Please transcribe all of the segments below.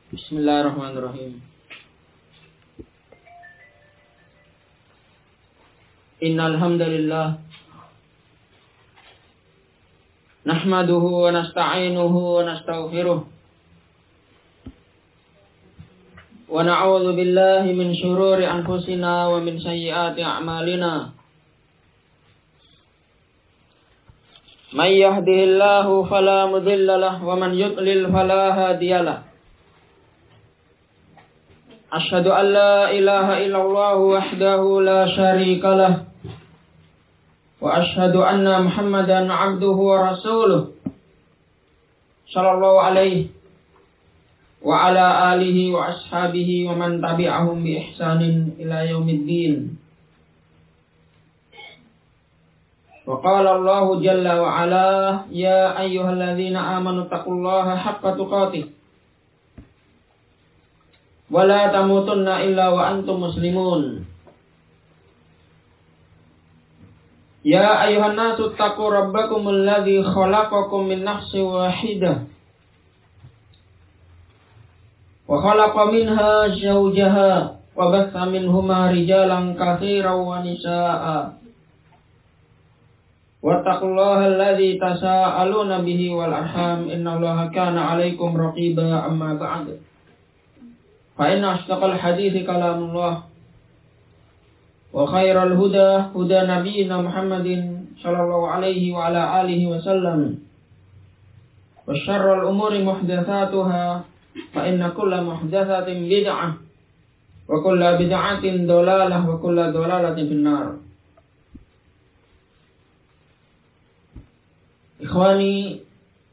Bismillahirrahmanirrahim. Innal hamdalillah nahmaduhu wa nasta'inuhu wa nastaghfiruh wa na'udzu billahi min shururi anfusina wa min sayyiati a'malina. May yahdihillahu fala mudilla lahu wa man yudlil fala hadiya lahu. Asyhadu an la ilaha illallah wahdahu la syarika lah wa asyhadu anna Muhammadan abduhu wa rasuluh sallallahu alaihi wa ala alihi wa ashabihi wa man tabi'ahum bi ihsanin ila yaumiddin. Wa qala Allah jalla wa ala ya ayyuhalladzina amanu taqullaha haqqa tuqatih wa la tamutunna illa wa antum muslimun. Ya ayuhan nasu taqu rabbakumul ladzi khalaqakum min nafsin wahidah wa khalaqa minha zawjaha wa batha minhuma rijalan katsiran wa nisaa'a wattaqullaha alladzi tasaaluna bihi wal arham innallaha kana 'alaikum raqiba. Amma ba'd. Fa inna asdaqal hadithi kalamullah wa khairal huda huda nabiyyina Muhammadin sallallahu alaihi wa ala alihi wa sallam wa syarrul umuri muhdatsatuha fa inna kulla muhdatsatin bid'ah wa kulla bid'atin dhalalah wa kulla dhalalatin finnar. Ikhwani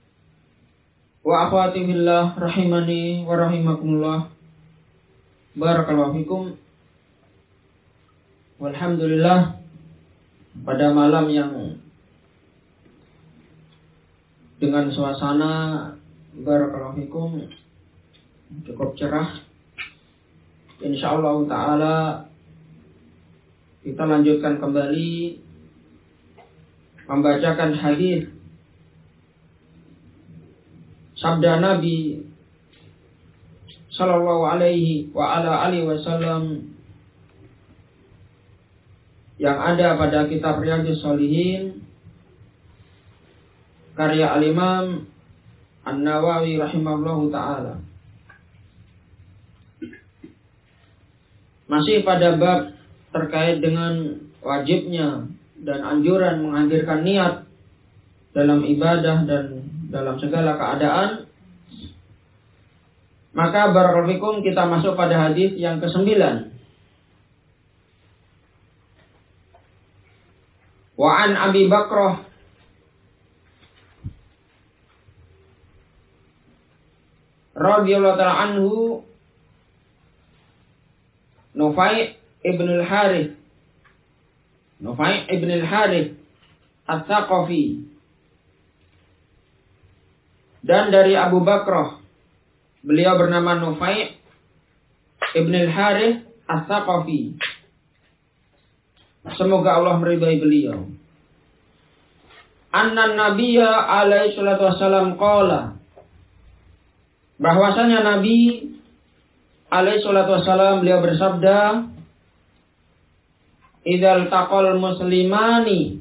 wa akhwati fillah rahimani wa rahimakumullah. Barakallahu fikum. Walhamdulillah, pada malam yang dengan suasana barakallahu fikum cukup cerah, insyaallah taala kita lanjutkan kembali membacakan hadis sabda Nabi sallallahu alaihi wa ala alihi wasallam yang ada pada kitab Riyadhus Shalihin karya Al-Imam An-Nawawi rahimahullahu taala. Masih pada bab terkait dengan wajibnya dan anjuran menghadirkan niat dalam ibadah dan dalam segala keadaan. Maka barakallahu fikum kita masuk pada hadis yang ke-9. Wa an Abi Bakrah radhiyallahu ta'ala anhu Nufai' ibn al-Harith At-Thaqafi, dan dari Abu Bakrah, beliau bernama Nufai' ibn al-Harith At-Thaqafi, semoga Allah meridai beliau. Anna Nabiyya alaihi salatu wassalam qala, bahwasanya Nabi alaihi salatu wassalam beliau bersabda, idzal taqal muslimani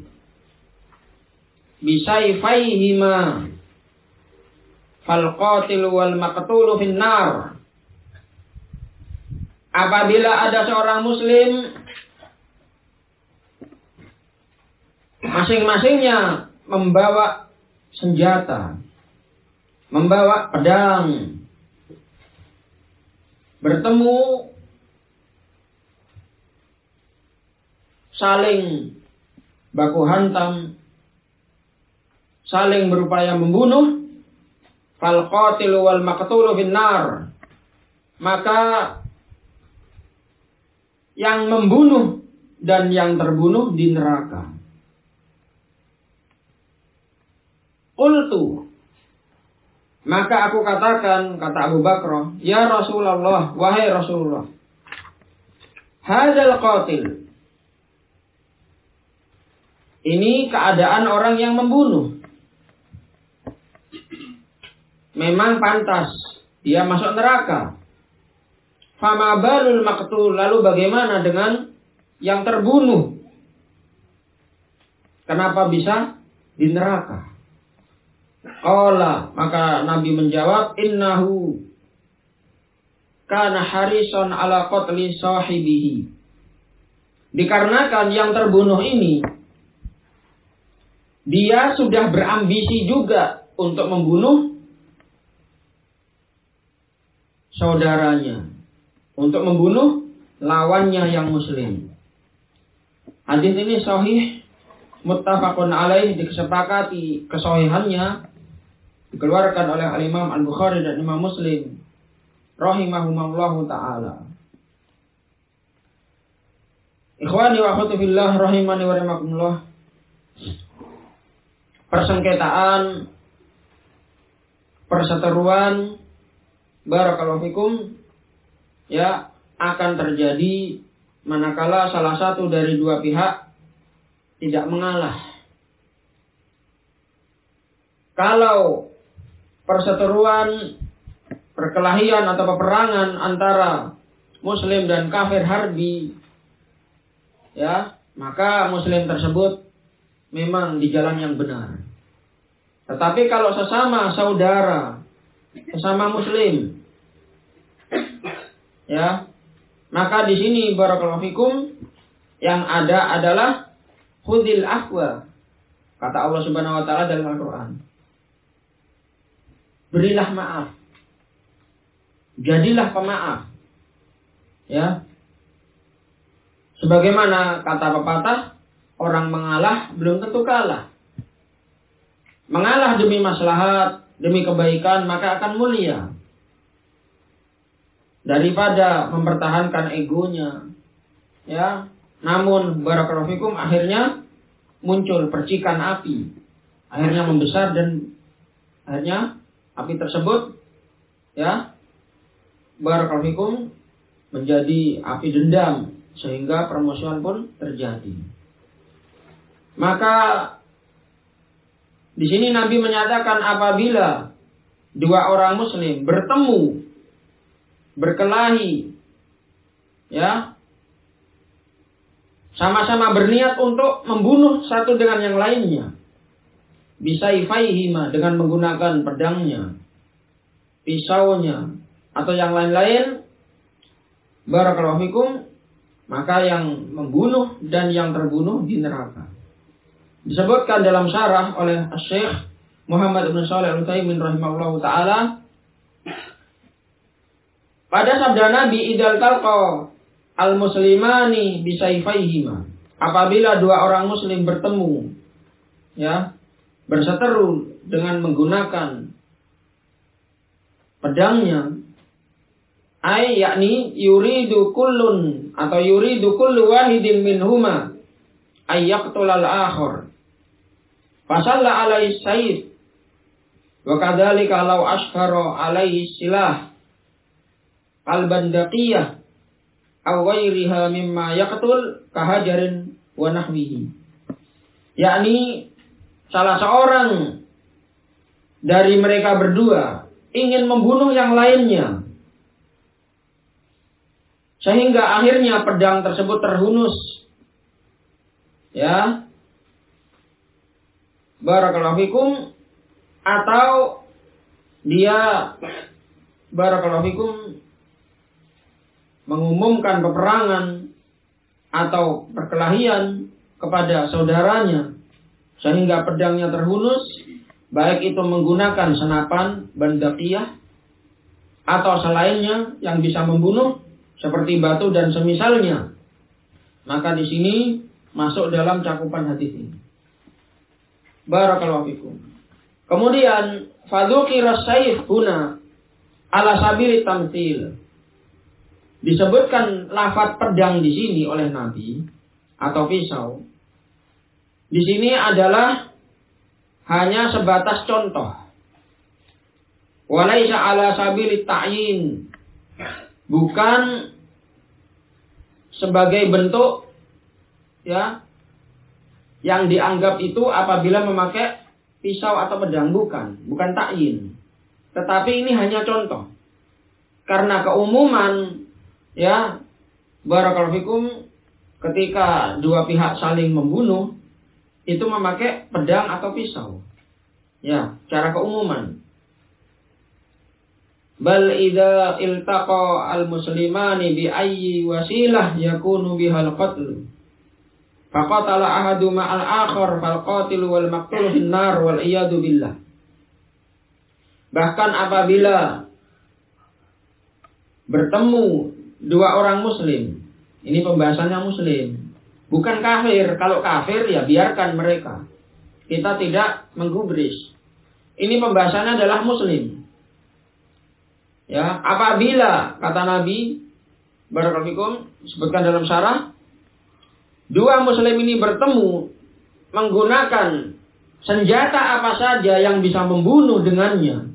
bisayfaihima fal qatil wal maqtul fin nar. Apabila ada seorang muslim masing-masingnya membawa senjata, membawa pedang, bertemu, saling baku hantam, saling berupaya membunuh, fal qatilu wal maqtulu finnar, maka yang membunuh dan yang terbunuh di neraka. Qultu, maka aku katakan, kata Abu Bakrah, ya Rasulullah, wahai Rasulullah, hadzal qatil, ini keadaan orang yang membunuh. Memang pantas dia masuk neraka. Fama balul maqtul, lalu bagaimana dengan yang terbunuh? Kenapa bisa di neraka? Qala, maka Nabi menjawab, innahu kana harison ala qatli sahibihi. Dikarenakan yang terbunuh ini, dia sudah berambisi juga untuk membunuh saudaranya, untuk membunuh lawannya yang muslim. Hadis ini sahih, muttafaqun alaih, disepakati kesahihannya, dikeluarkan oleh Al-Imam Al-Bukhari dan Imam Muslim rahimahumullahu ta'ala. Ikhwani wa akhwati fillah rahimani wa rahimakumullah. Persengketaan, perseteruan, barakallahu fikum, ya, akan terjadi manakala salah satu dari dua pihak tidak mengalah. Kalau perseteruan, perkelahian atau peperangan antara muslim dan kafir harbi, ya, maka muslim tersebut memang di jalan yang benar. Tetapi kalau sesama saudara, sesama muslim, ya, maka di sini barakallahu fikum yang ada adalah khudil afwa. Kata Allah Subhanahu wa taala dalam Al-Qur'an. Berilah maaf. Jadilah pemaaf. Ya. Sebagaimana kata pepatah, orang mengalah belum tentu kalah. Mengalah demi maslahat, demi kebaikan, maka akan mulia. Daripada mempertahankan egonya. Ya. Namun barakallahu fikum akhirnya muncul percikan api. Akhirnya membesar dan akhirnya api tersebut, ya, barakallahu fikum, menjadi api dendam sehingga permusuhan pun terjadi. Maka di sini Nabi menyatakan apabila dua orang muslim bertemu, berkelahi, ya, sama-sama berniat untuk membunuh satu dengan yang lainnya, bisayfaihima, dengan menggunakan pedangnya, pisaunya, atau yang lain-lain, barakallahu fikum, maka yang membunuh dan yang terbunuh di neraka. Disebutkan dalam syarah oleh Syekh Muhammad bin Shalih Al-Utsaimin rahimahullahu taala, pada sabda Nabi, idal talqa al-muslimani bisayfaihima, apabila dua orang muslim bertemu, ya, berseteru dengan menggunakan pedangnya, ay yakni yuridu kullun atau yuridu kullu wahidin minhuma ay yaqtulal akhar fasalla alaihi sayf wa kadzalika law ashkara alaihi silah al-bandaqiyah aw ghairiha mimma yaqtul kahajarin wa nahwihi, yakni salah seorang dari mereka berdua ingin membunuh yang lainnya sehingga akhirnya pedang tersebut terhunus, ya, barakallahu fikum, atau dia barakallahu fikum mengumumkan peperangan atau perkelahian kepada saudaranya sehingga pedangnya terhunus, baik itu menggunakan senapan, bandaqiyah, atau selainnya yang bisa membunuh seperti batu dan semisalnya, maka di sini masuk dalam cakupan hadis ini. Barakallahu fikum. Kemudian fadzukira sayf huna ala sabili tamtsil. Disebutkan lafaz pedang di sini oleh Nabi atau pisau. Di sini adalah hanya sebatas contoh. Walaisa ala sabili ta'yin. Bukan sebagai bentuk, ya, yang dianggap itu apabila memakai pisau atau pedang, bukan ta'yin. Tetapi ini hanya contoh. karena keumuman, ya, barakallahu fikum, ketika dua pihak saling membunuh, itu memakai pedang atau pisau. Ya, cara keumuman. Bal idza iltaqa al-muslimani bi ayyi wasilah yakunu bihal qatl. Faqatala ahaduma al-akhar fal qatil wal maqtul fin nar wal iyadu billah. Bahkan apabila bertemu dua orang muslim, ini pembahasannya muslim, bukan kafir. Kalau kafir ya biarkan mereka. Kita tidak menggubris. Ini pembahasannya adalah muslim. Ya, apabila kata Nabi barakallahu fikum disebutkan dalam syarah, dua muslim ini bertemu menggunakan senjata apa saja yang bisa membunuh dengannya.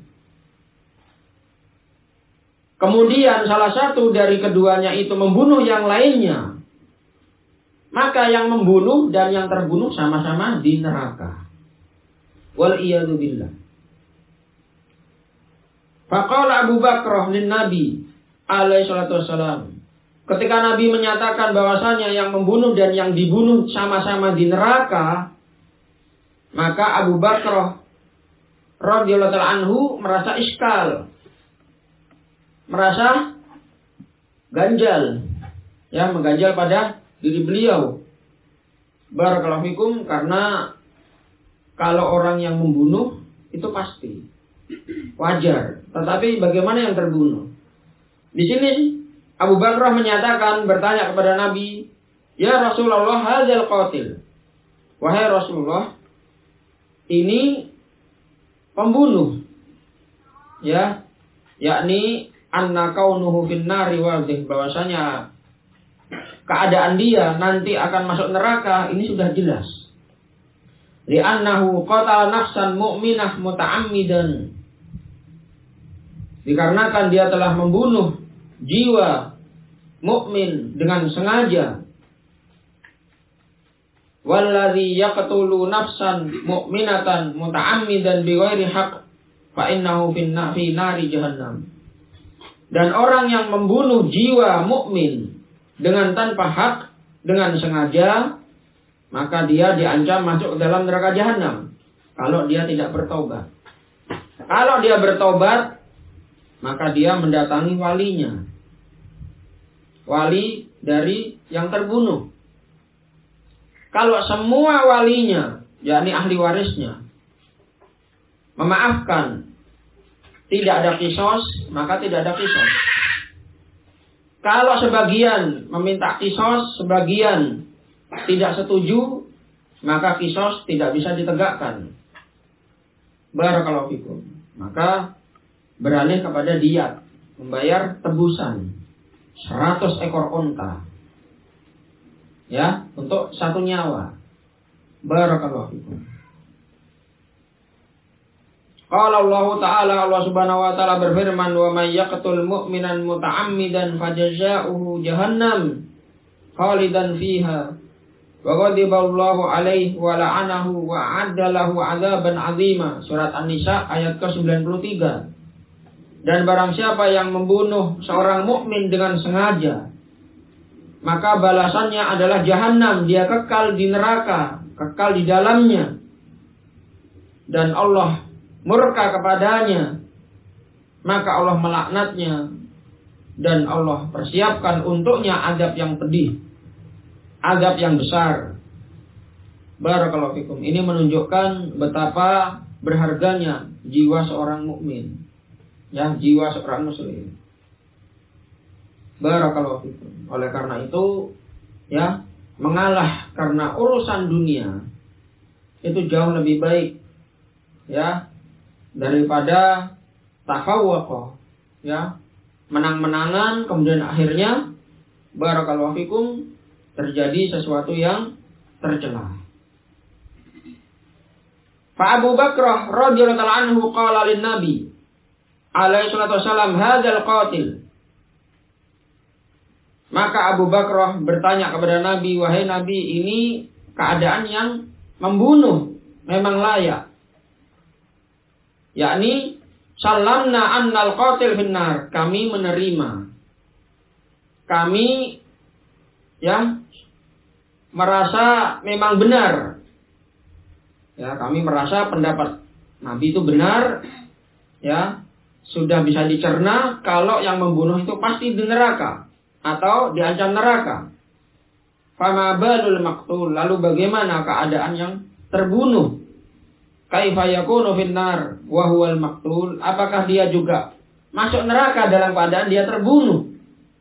Kemudian salah satu dari keduanya itu membunuh yang lainnya, maka yang membunuh dan yang terbunuh sama-sama di neraka. Wal iyadu billah. Faqala Abu Bakrah lin Nabi alaihi salatu wassalam. Ketika Nabi menyatakan bahwasanya yang membunuh dan yang dibunuh sama-sama di neraka, maka Abu Bakrah radhiyallahu ta'ala anhu merasa iskal, merasa ganjal, ya, mengganjal pada diri beliau. Barakallahu fikum, karena kalau orang yang membunuh itu pasti wajar, tetapi bagaimana yang terbunuh? Di sini Abu Bakrah menyatakan, bertanya kepada Nabi, "Ya Rasulullah, hadzal qatil." Wahai Rasulullah, ini pembunuh. Ya, yakni anna kaunuhu fin nari wadih, bahwasanya keadaan dia nanti akan masuk neraka ini sudah jelas. Li'annahu qatala nafsan mu'minah muta'ammidan. Dikarenakan dia telah membunuh jiwa mukmin dengan sengaja. Walladzi yaqtulu nafsan mu'minatan muta'ammidan bighairi haqq fa innahu fi nari jahannam. Dan orang yang membunuh jiwa mukmin dengan tanpa hak, dengan sengaja, maka dia diancam masuk ke dalam neraka jahanam kalau dia tidak bertobat. Kalau dia bertobat, maka dia mendatangi walinya, wali dari yang terbunuh. Kalau semua walinya, yakni ahli warisnya, memaafkan, tidak ada kisos, maka tidak ada kisos. Kalau sebagian meminta kisos, sebagian tidak setuju, maka kisos tidak bisa ditegakkan. Barakallahu fikum. Maka beralih kepada diyat, membayar tebusan 100 ekor unta, ya, untuk satu nyawa. Barakallahu fikum. Qala Allah Ta'ala, Allah Subhanahu wa taala berfirman, "Wa may yaqtul mu'minan muta'ammidan fajazaohu jahannam khalidan fiha wa ghadiballahu alaihi wa la'anahu wa 'adda lahu 'adzaban 'azima." Surat An-Nisa ayat ke-93. Dan barang siapa yang membunuh seorang mukmin dengan sengaja, maka balasannya adalah jahanam, dia kekal di neraka, kekal di dalamnya. Dan Allah murka kepadanya, maka Allah melaknatnya, dan Allah persiapkan untuknya azab yang pedih, azab yang besar. Barakallahu fikum. Ini menunjukkan betapa berharganya jiwa seorang mukmin, ya, jiwa seorang muslim. Barakallahu fikum. Oleh karena itu, ya, mengalah karena urusan dunia itu jauh lebih baik, ya, daripada tafawwaqah, ya, menang-menangan kemudian akhirnya barakallahu fikum terjadi sesuatu yang tercela. Fa Abu Bakrah radhiyallahu ta'ala anhu qala lin Nabi alaihi salatu wasallam, hadzal qatil. Maka Abu Bakrah bertanya kepada Nabi, wahai Nabi, ini keadaan yang membunuh memang layak, yakni Salamna annal qatil finnar. Kami menerima. Kami merasa memang benar. Ya, kami merasa pendapat Nabi itu benar. Ya, sudah bisa dicerna kalau yang membunuh itu pasti di neraka atau diancam neraka. Fama balul maqtul. Lalu bagaimana keadaan yang terbunuh? Kaifa yakunu finnar wa huwal maqtul? Apakah dia juga masuk neraka dalam keadaan dia terbunuh?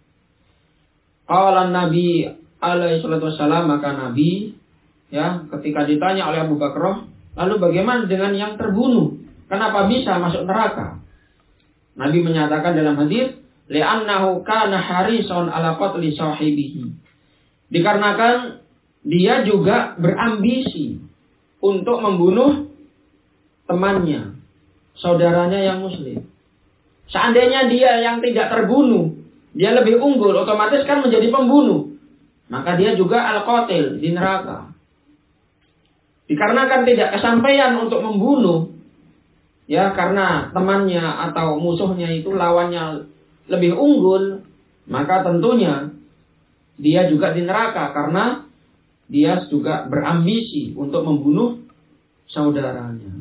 Qala Nabi alaihi salatu wassalam, maka Nabi ketika ditanya oleh Abu Bakar, lalu bagaimana dengan yang terbunuh? Kenapa bisa masuk neraka? Nabi menyatakan dalam hadis, li'annahu kana harisan ala qatli sahibihi. Dikarenakan dia juga berambisi untuk membunuh temannya, saudaranya yang muslim. Seandainya dia yang tidak terbunuh, dia lebih unggul, otomatis kan menjadi pembunuh. Maka dia juga al-qatil, di neraka. Dikarenakan tidak kesampaian untuk membunuh, karena temannya atau musuhnya itu lawannya lebih unggul, maka tentunya dia juga di neraka karena dia juga berambisi untuk membunuh saudaranya.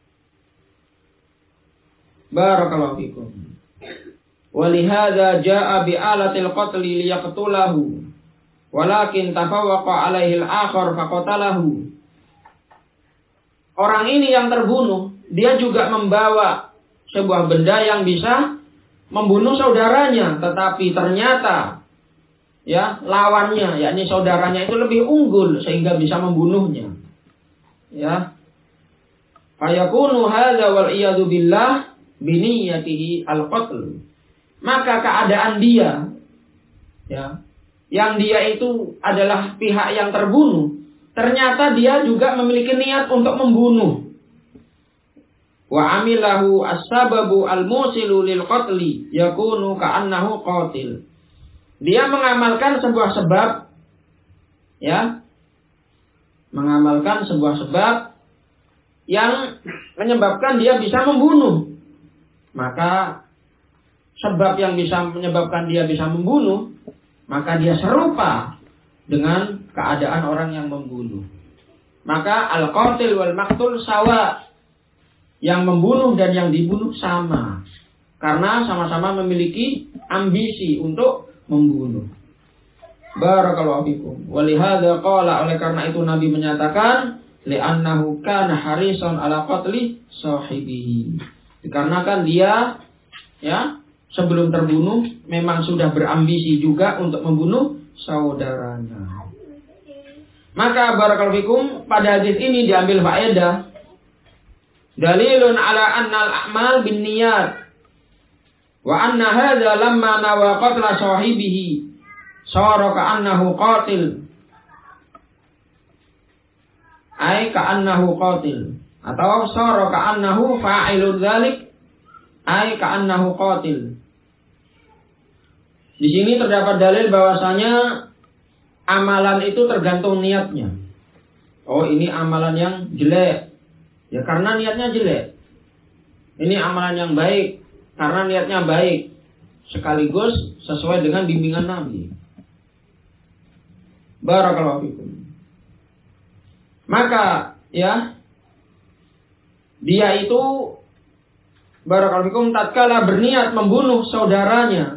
Barakallahu fikum. Walihada jaa bi'alatil qatli liyaqtulahu walakin tafawwaqa alaihi al-akhar faqatalahu. Orang ini yang terbunuh, dia juga membawa sebuah benda yang bisa membunuh saudaranya, tetapi ternyata lawannya, yakni saudaranya itu lebih unggul sehingga bisa membunuhnya. Fayakunu hadza wal iyadu billah biniyatihi al-qatl. Maka keadaan dia yang dia itu adalah pihak yang terbunuh, ternyata dia juga memiliki niat untuk membunuh. Wa amilahu as-sababu al-musilu lil qatli yakunu ka'annahu qatil. Dia mengamalkan sebuah sebab, mengamalkan sebuah sebab yang menyebabkan dia bisa membunuh. Maka sebab yang bisa menyebabkan dia bisa membunuh, maka dia serupa dengan keadaan orang yang membunuh. Maka al-qatil wal maqtul sawa. Yang membunuh dan yang dibunuh sama. Karena sama-sama memiliki ambisi untuk membunuh. Barakallahu fikum. Walihada qala, oleh karena itu Nabi menyatakan, li'annahu kana harisan ala qatli sahibihi. Dikarenakan dia sebelum terbunuh memang sudah berambisi juga untuk membunuh saudaranya. Maka barakallahu fikum, pada hadis ini diambil faedah dalilun ala annal a'mal bin niyat wa anna hadza lamma nawa qatla sahibihi sara ka'annahu qatil ay ka'annahu qatil, atau sara ka'annahu fa'ilun dzalik ay ka'annahu qatil. Di sini terdapat dalil bahwasanya amalan itu tergantung niatnya. Oh, ini amalan yang jelek, ya karena niatnya jelek. Ini amalan yang baik karena niatnya baik, sekaligus sesuai dengan bimbingan Nabi. Barakallahu fikum. Maka dia itu barakallahu fikum tatkala berniat membunuh saudaranya,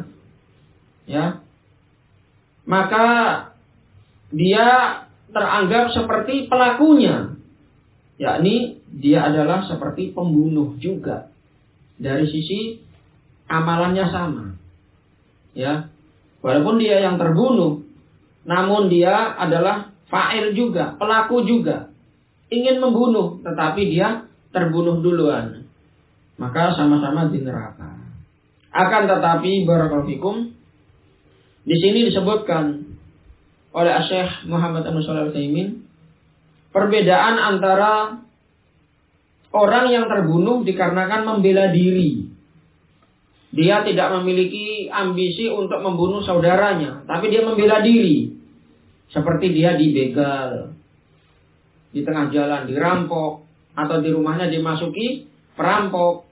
maka dia teranggap seperti pelakunya, yakni dia adalah seperti pembunuh juga. Dari sisi amalannya sama. Walaupun dia yang terbunuh, namun dia adalah fa'il juga, pelaku juga. Ingin membunuh, tetapi dia terbunuh duluan. Maka sama-sama di neraka. Akan tetapi barakallahu fikum, di sini disebutkan oleh Syekh Muhammad Ibn Shalih Al-Utsaimin perbedaan antara orang yang terbunuh dikarenakan membela diri. Dia tidak memiliki ambisi untuk membunuh saudaranya, tapi dia membela diri. Seperti dia dibegal, di tengah jalan dirampok, atau di rumahnya dimasuki perampok.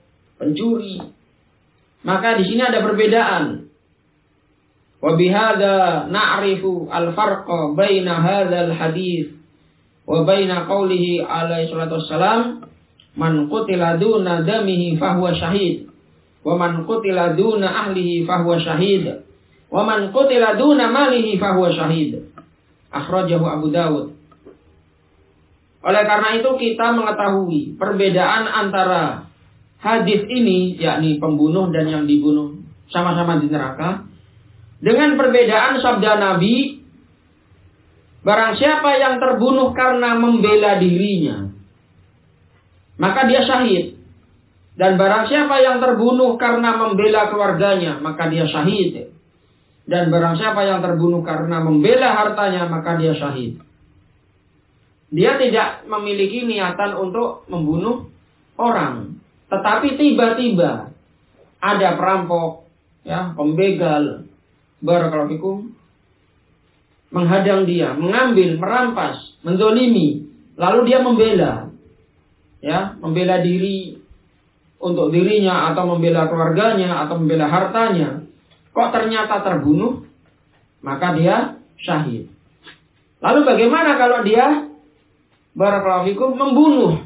pencuri. Maka di sini ada perbedaan. Wa bihadza na'rifu al-farqa baina hadzal hadits wa baina qaulihi alaihi salatu wassalam man qutila duna damihi fahuwa syahid wa man qutila duna ahlihi fahuwa syahid wa man qutila duna malihi fahuwa syahid. Akhrajahu Abu Dawud. Oleh karena itu kita mengetahui perbedaan antara hadis ini, yakni pembunuh dan yang dibunuh sama-sama di neraka, dengan perbedaan sabda Nabi, barang siapa yang terbunuh karena membela dirinya, maka dia syahid. Dan barang siapa yang terbunuh karena membela keluarganya, maka dia syahid. Dan barang siapa yang terbunuh karena membela hartanya, maka dia syahid. Dia tidak memiliki niatan untuk membunuh orang. Tetapi tiba-tiba ada perampok, ya, pembegal, barakallahu fikum, menghadang dia, mengambil, merampas, menzolimi, lalu dia membela, ya, membela diri untuk dirinya atau membela keluarganya atau membela hartanya. Kok ternyata terbunuh, maka dia syahid. Lalu bagaimana kalau dia barakallahu fikum membunuh?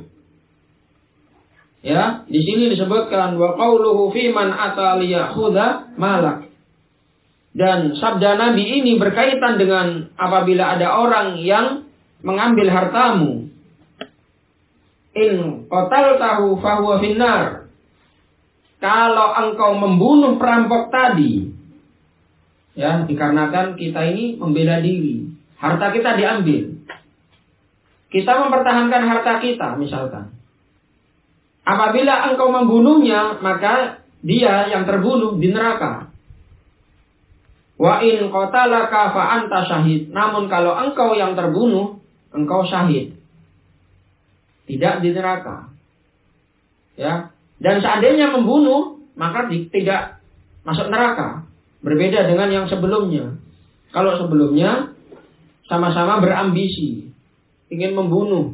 Ya, di sini disebutkan wa qauluhu fi man ata liyakhudha malak. Dan sabda Nabi ini berkaitan dengan apabila ada orang yang mengambil hartamu. In qataltahu fahuwa finnar. Kalau engkau membunuh perampok tadi, ya, dikarenakan kita ini membela diri, harta kita diambil. Kita mempertahankan harta kita misalkan. Apabila engkau membunuhnya, maka dia yang terbunuh di neraka. Wa in qatalaka fa anta syahid. Namun kalau engkau yang terbunuh, engkau syahid. Tidak di neraka. Ya. Dan seandainya membunuh, maka tidak masuk neraka. Berbeda dengan yang sebelumnya. Kalau sebelumnya sama-sama berambisi, ingin membunuh.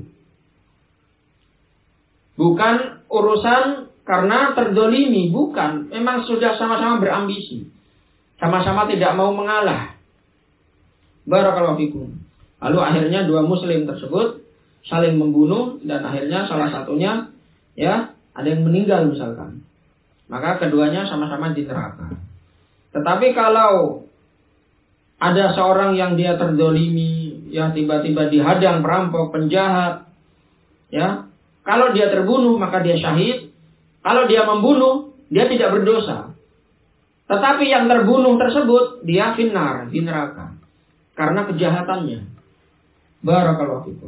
Bukan urusan karena terdolimi, bukan. Memang sudah sama-sama berambisi. Sama-sama tidak mau mengalah. Barakallahu fikum. Lalu akhirnya dua muslim tersebut saling membunuh dan akhirnya salah satunya, ya, ada yang meninggal misalkan. Maka keduanya sama-sama di neraka. Tetapi kalau ada seorang yang dia terdolimi, ya, tiba-tiba dihadang perampok, penjahat, ya, kalau dia terbunuh maka dia syahid. Kalau dia membunuh, dia tidak berdosa. Tetapi yang terbunuh tersebut dia finnar, di neraka, karena kejahatannya. Barakallahu fikum.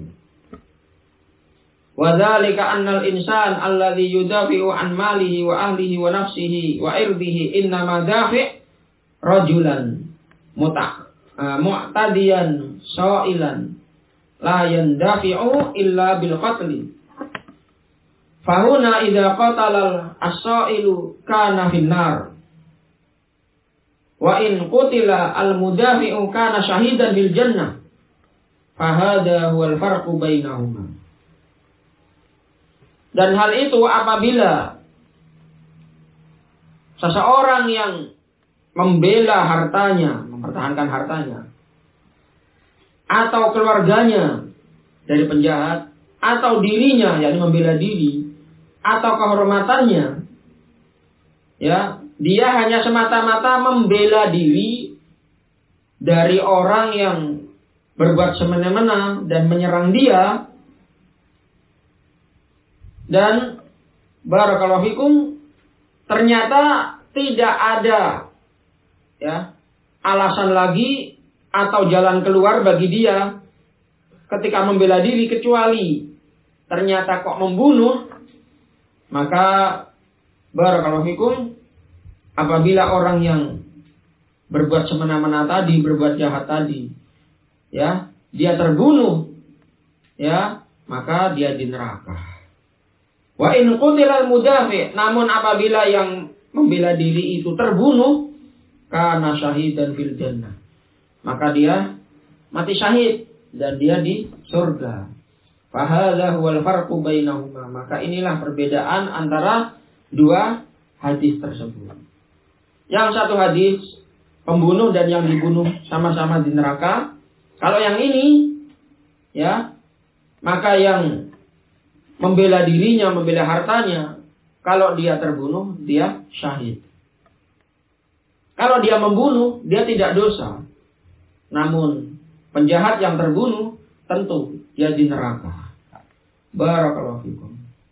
Wa dzalika annal insan alladhi yudafi'u an malihi wa ahlihi wa nafsihi wa irdihi innama dafi' rajulan mu'tadiyan sa'ilan la yandafi'u illa bil qatli. Fahuna idza qatala as-sa'ilu kana finnar. Wa in qutila al-mudafi'u kana syahidan bil jannah. Fahada huwal farqu bainahuma. Dan hal itu apabila seseorang yang membela hartanya, mempertahankan hartanya, atau keluarganya dari penjahat, atau dirinya, yakni membela diri, atau kehormatannya, ya, dia hanya semata-mata membela diri dari orang yang berbuat semena-mena dan menyerang dia, dan barakallahu fikum, ternyata tidak ada, ya, alasan lagi atau jalan keluar bagi dia ketika membela diri kecuali ternyata kok membunuh. Maka barakallahu fikum, apabila orang yang berbuat semena-mena tadi, berbuat jahat tadi, ya, dia terbunuh, ya, maka dia di neraka. Wa in qutilal mudafi', namun apabila yang membela diri itu terbunuh, kana syahidan fil jannah, maka dia mati syahid dan dia di surga. Fa hadza huwal farqu bainahuma. Maka inilah perbedaan antara dua hadis tersebut. Yang satu hadis, pembunuh dan yang dibunuh sama-sama di neraka. Kalau yang ini, ya, maka yang membela dirinya, membela hartanya, kalau dia terbunuh, dia syahid. Kalau dia membunuh, dia tidak dosa. Namun, penjahat yang terbunuh, tentu dia di neraka. Barakallahu fikum.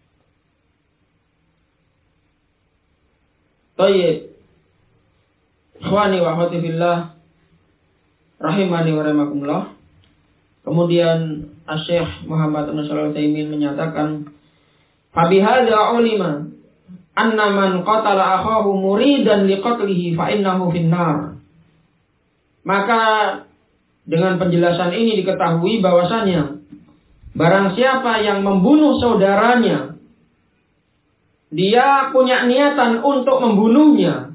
Tayyib. Ikhwani wa akhwati fillah, rahimani wa rahimakumullah. Kemudian Asy-Syaikh Muhammad bin Shalih Al-Utsaimin menyatakan, "Fa bihadza ulima anna man qatala akhahu muridan liqatlihi fa innahu finnar." Maka dengan penjelasan ini diketahui bahwasanya barang siapa yang membunuh saudaranya, dia punya niatan untuk membunuhnya,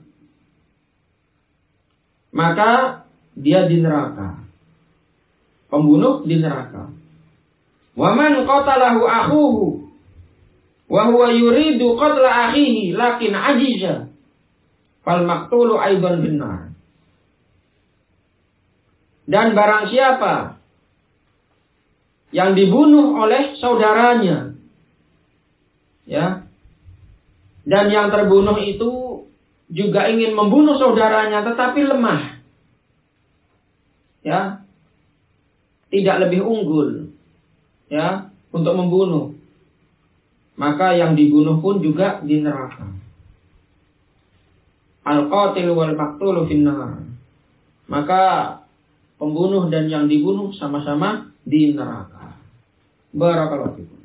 maka dia di neraka. Pembunuh di neraka. Wa man qatalahu akhuhu wa huwa yuridu qatla akhihi lakin ajiza fal maqtulu aidan binnar. Dan barang siapa yang dibunuh oleh saudaranya, ya, dan yang terbunuh itu juga ingin membunuh saudaranya tetapi lemah, ya, tidak lebih unggul, ya, untuk membunuh, maka yang dibunuh pun juga di neraka. Al-qatil wal maqtulu finnar. Maka pembunuh dan yang dibunuh sama-sama di neraka. Barakallahu fikum.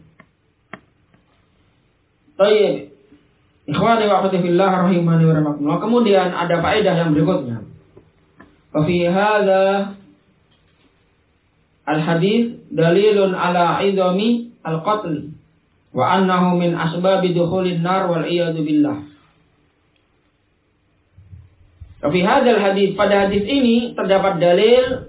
Baik. Ikhwani wa akhwati fillah rahimani wa rahimakumullah. Kemudian ada faedah yang berikutnya. Wa fi hadza al-hadits dalilun ala idami al-qatl wa annahu min asbabi dukhulin nar wal iyadu billah. Wa fi hadzal hadits, pada hadis ini terdapat dalil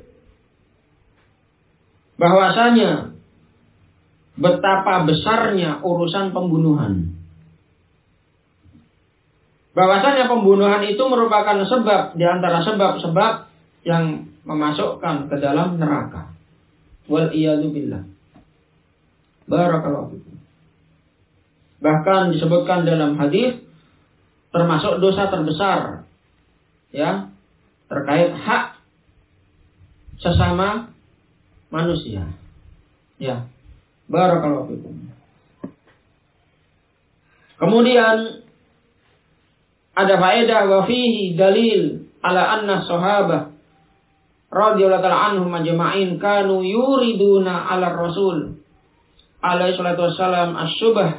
bahwasanya betapa besarnya urusan pembunuhan. Bahwasanya pembunuhan itu merupakan sebab di antara sebab-sebab yang memasukkan ke dalam neraka. Wal iyadu billah. Barakallahu fikum. Bahkan disebutkan dalam hadis termasuk dosa terbesar, ya, terkait hak sesama manusia. Ya. Barakallahu fikum. Kemudian ada faedah wa fihi dalil ala anna sahabah radhiyallahu ta'ala anhum majma'in kanu yuriduna ala rasul alaihi salatu wassalam asyubah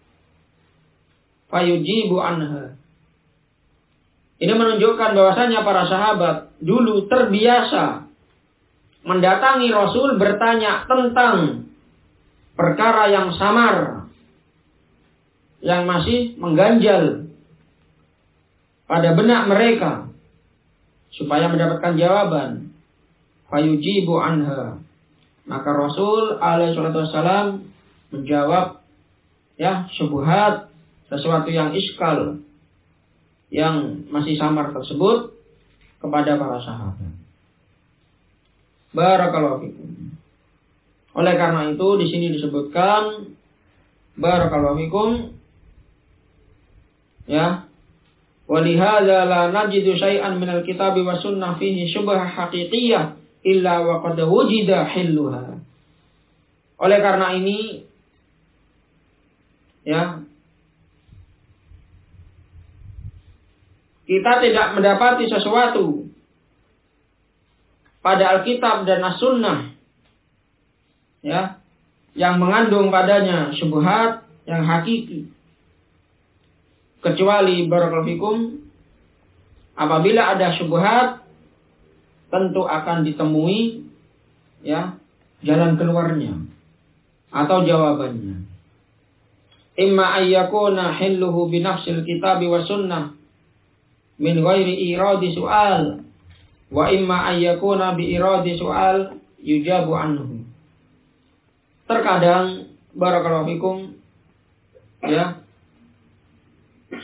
fayujibu anha. Ini menunjukkan bahwasanya para sahabat dulu terbiasa mendatangi Rasul bertanya tentang perkara yang samar, yang masih mengganjal pada benak mereka, supaya mendapatkan jawaban. Fayujibu anha. Maka Rasul alaihi salatu wassalam menjawab, ya, syubhat, sesuatu yang iskal, yang masih samar tersebut kepada para sahabat. Barakallahu fikum. Oleh karena itu di sini disebutkan barakallahu fikum, ya, walihadza la najidu syai'an minal kitabi was sunnah fihi syubhah haqiqiyah illa wa qad wujida hilluha. Oleh karena ini, ya, kita tidak mendapati sesuatu pada Alkitab dan As-Sunnah, ya, yang mengandung padanya syubhat yang hakiki, kecuali barakallahu fikum apabila ada syubhat tentu akan ditemui, ya, jalan keluarnya atau jawabannya. Imma ayyakuna hilluhu bi nafsil kitabi wa sunnah min ghairi iradi su'al wa imma ayyakuna bi iradi su'al yujabu anhu. Terkadang barakallahu fikum, ya,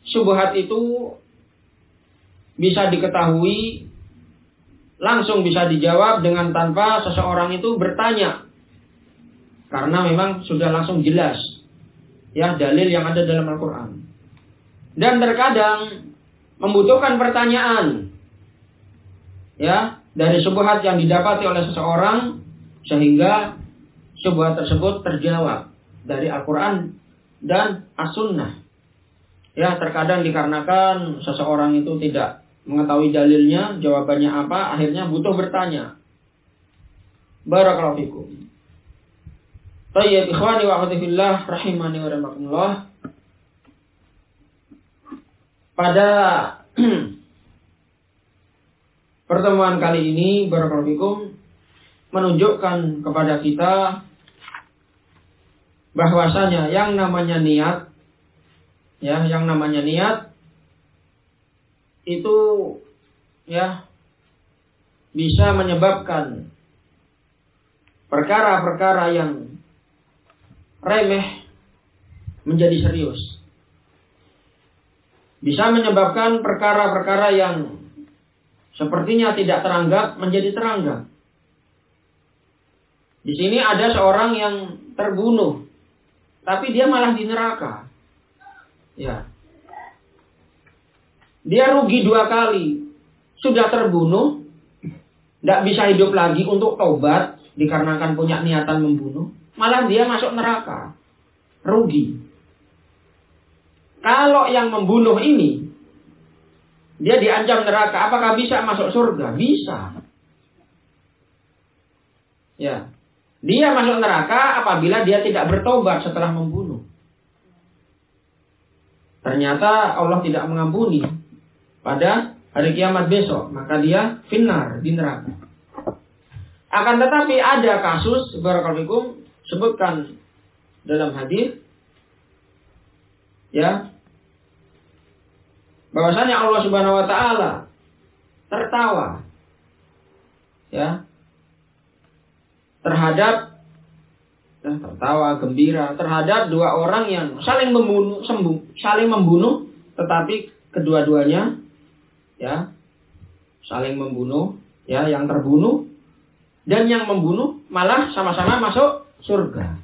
syubhat itu bisa diketahui, langsung bisa dijawab dengan tanpa seseorang itu bertanya. Karena memang sudah langsung jelas ya dalil yang ada dalam Al-Quran. Dan terkadang membutuhkan pertanyaan ya dari syubhat yang didapati oleh seseorang sehingga syubhat tersebut terjawab dari Al-Quran dan As-Sunnah. Ya, terkadang dikarenakan seseorang itu tidak mengetahui dalilnya, jawabannya apa, akhirnya butuh bertanya. Barakallahu fikum. Tayyib ikhwani wa akhwati fillah rahimani wa rahimakumullah. Pada pertemuan kali ini barakallahu fikum menunjukkan kepada kita bahwasanya yang namanya niat ya, yang namanya niat itu ya bisa menyebabkan perkara-perkara yang remeh menjadi serius. Bisa menyebabkan perkara-perkara yang sepertinya tidak teranggap menjadi teranggap. Di sini ada seorang yang terbunuh, tapi dia malah di neraka. Ya. Dia rugi 2 kali. Sudah terbunuh, tidak bisa hidup lagi untuk tobat dikarenakan punya niatan membunuh. Malah dia masuk neraka. Rugi. Kalau yang membunuh ini, dia diancam neraka, apakah bisa masuk surga? Bisa. Ya. Dia masuk neraka apabila dia tidak bertobat setelah membunuh. Ternyata Allah tidak mengampuni pada hari kiamat besok. Maka dia finnar, di neraka. Akan tetapi ada kasus, barakallahu fikum, sebutkan dalam hadis ya bahwasanya Allah Subhanahu wa taala tertawa ya terhadap tertawa gembira terhadap 2 orang yang saling membunuh tetapi kedua-duanya ya saling membunuh ya, yang terbunuh dan yang membunuh malah sama-sama masuk surga.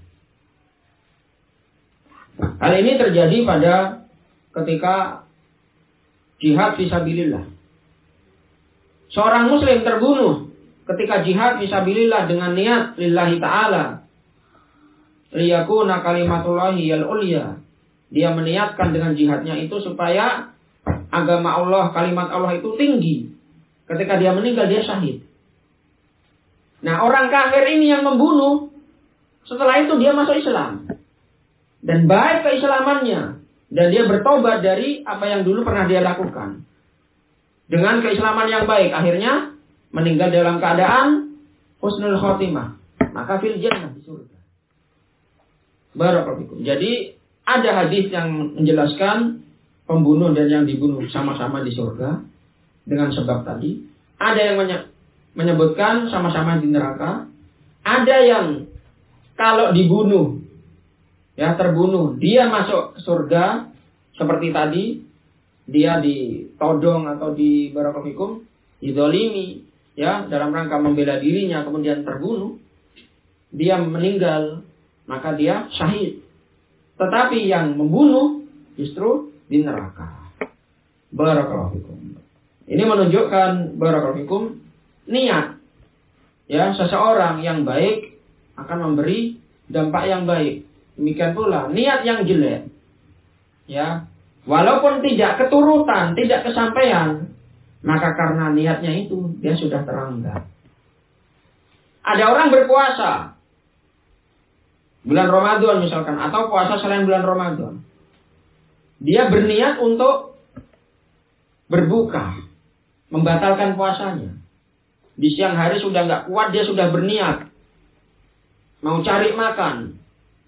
Hal ini terjadi pada ketika jihad fisabilillah. Seorang muslim terbunuh ketika jihad fisabilillah dengan niat lillahi ta'ala. Liyakuna kalimatullahi al-ulya. Dia meniatkan dengan jihadnya itu supaya agama Allah, kalimat Allah itu tinggi. Ketika dia meninggal dia syahid. Nah, orang kafir ini yang membunuh, setelah itu dia masuk Islam. Dan baik keislamannya. Dan dia bertobat dari apa yang dulu pernah dia lakukan. Dengan keislaman yang baik. Akhirnya meninggal dalam keadaan husnul khotimah. Maka fil jannah, di surga. Barakallahu fikum. Jadi ada hadis yang menjelaskan pembunuh dan yang dibunuh sama-sama di surga. Dengan sebab tadi. Ada yang menyebutkan sama-sama di neraka. Ada yang kalau dibunuh, ya terbunuh, dia masuk surga seperti tadi, dia ditodong atau di barakallahu fikum, dizalimi, ya dalam rangka membela dirinya kemudian terbunuh, dia meninggal, maka dia syahid. Tetapi yang membunuh justru di neraka. Barakallahu fikum. Ini menunjukkan barakallahu fikum niat. Ya, seseorang yang baik akan memberi dampak yang baik. Demikian pula niat yang jelek. Ya, walaupun tidak keturutan, tidak kesampaian, maka karena niatnya itu dia sudah teranggap. Ada orang berpuasa bulan Ramadan misalkan, atau puasa selain bulan Ramadan. Dia berniat untuk berbuka, membatalkan puasanya. Di siang hari sudah nggak kuat, dia sudah berniat mau cari makan.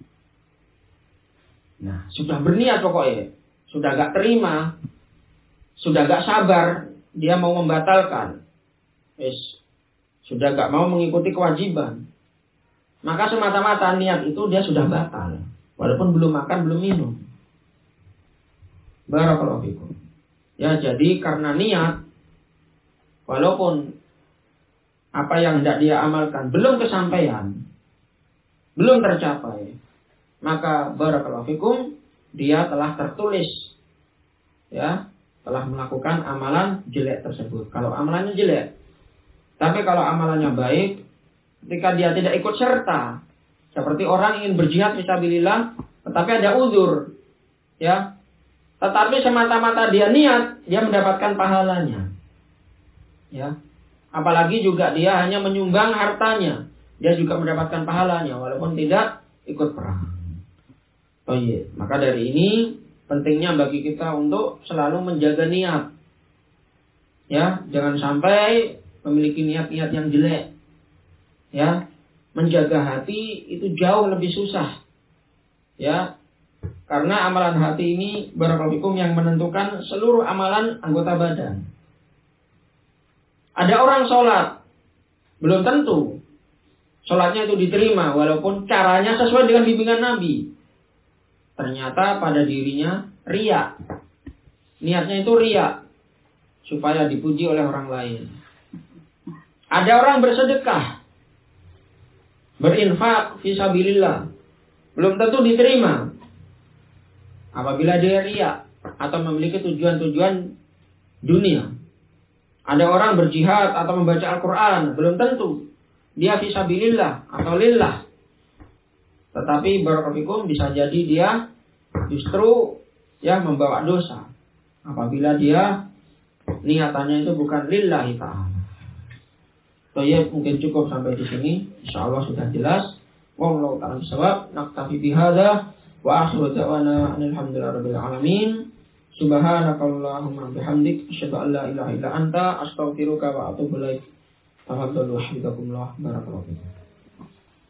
Nah, sudah berniat pokoknya, sudah nggak terima, sudah nggak sabar, dia mau membatalkan. Sudah nggak mau mengikuti kewajiban. Maka semata-mata niat itu dia sudah batal, walaupun belum makan, belum minum. Barakallahu fikum. Ya, jadi karena niat, walaupun apa yang hendak dia amalkan belum kesampaian, belum tercapai, maka barakallahu fikum, dia telah tertulis, ya, telah melakukan amalan jelek tersebut. Kalau amalannya jelek, tapi kalau amalannya baik, ketika dia tidak ikut serta, seperti orang ingin berjihad fisabilillah, tetapi ada uzur, ya, tetapi semata-mata dia niat, dia mendapatkan pahalanya, ya. Apalagi juga dia hanya menyumbang hartanya, dia juga mendapatkan pahalanya walaupun tidak ikut perang. Oh iya, maka dari ini pentingnya bagi kita untuk selalu menjaga niat, ya, jangan sampai memiliki niat-niat yang jelek, ya. Menjaga hati itu jauh lebih susah, ya. Karena amalan hati ini barakallahu fikum yang menentukan seluruh amalan anggota badan. Ada orang sholat, belum tentu sholatnya itu diterima walaupun caranya sesuai dengan bimbingan Nabi. Ternyata pada dirinya riya. Niatnya itu riya, supaya dipuji oleh orang lain. Ada orang bersedekah, berinfak fisabilillah, belum tentu diterima apabila dia riya atau memiliki tujuan-tujuan dunia. Ada orang berjihad atau membaca Al-Quran, belum tentu dia fisabilillah atau lillah. Tetapi barakallahu fikum, bisa jadi dia justru, ya, membawa dosa apabila dia niatannya itu bukan lillahi ta'ala. So, ya, mungkin cukup sampai di sini. Insyaallah sudah jelas. Wallahu ta'ala bishawab. Naktafi bihadza. Wa akhiru da'wana alhamdulillahirabbil alamin. Subhanakallahumma bihamdik asyhadu an la ilaha illa anta astaghfiruka wa atubu ilaik. Tafadhalu hafizakumullah. Barakallahu fikum.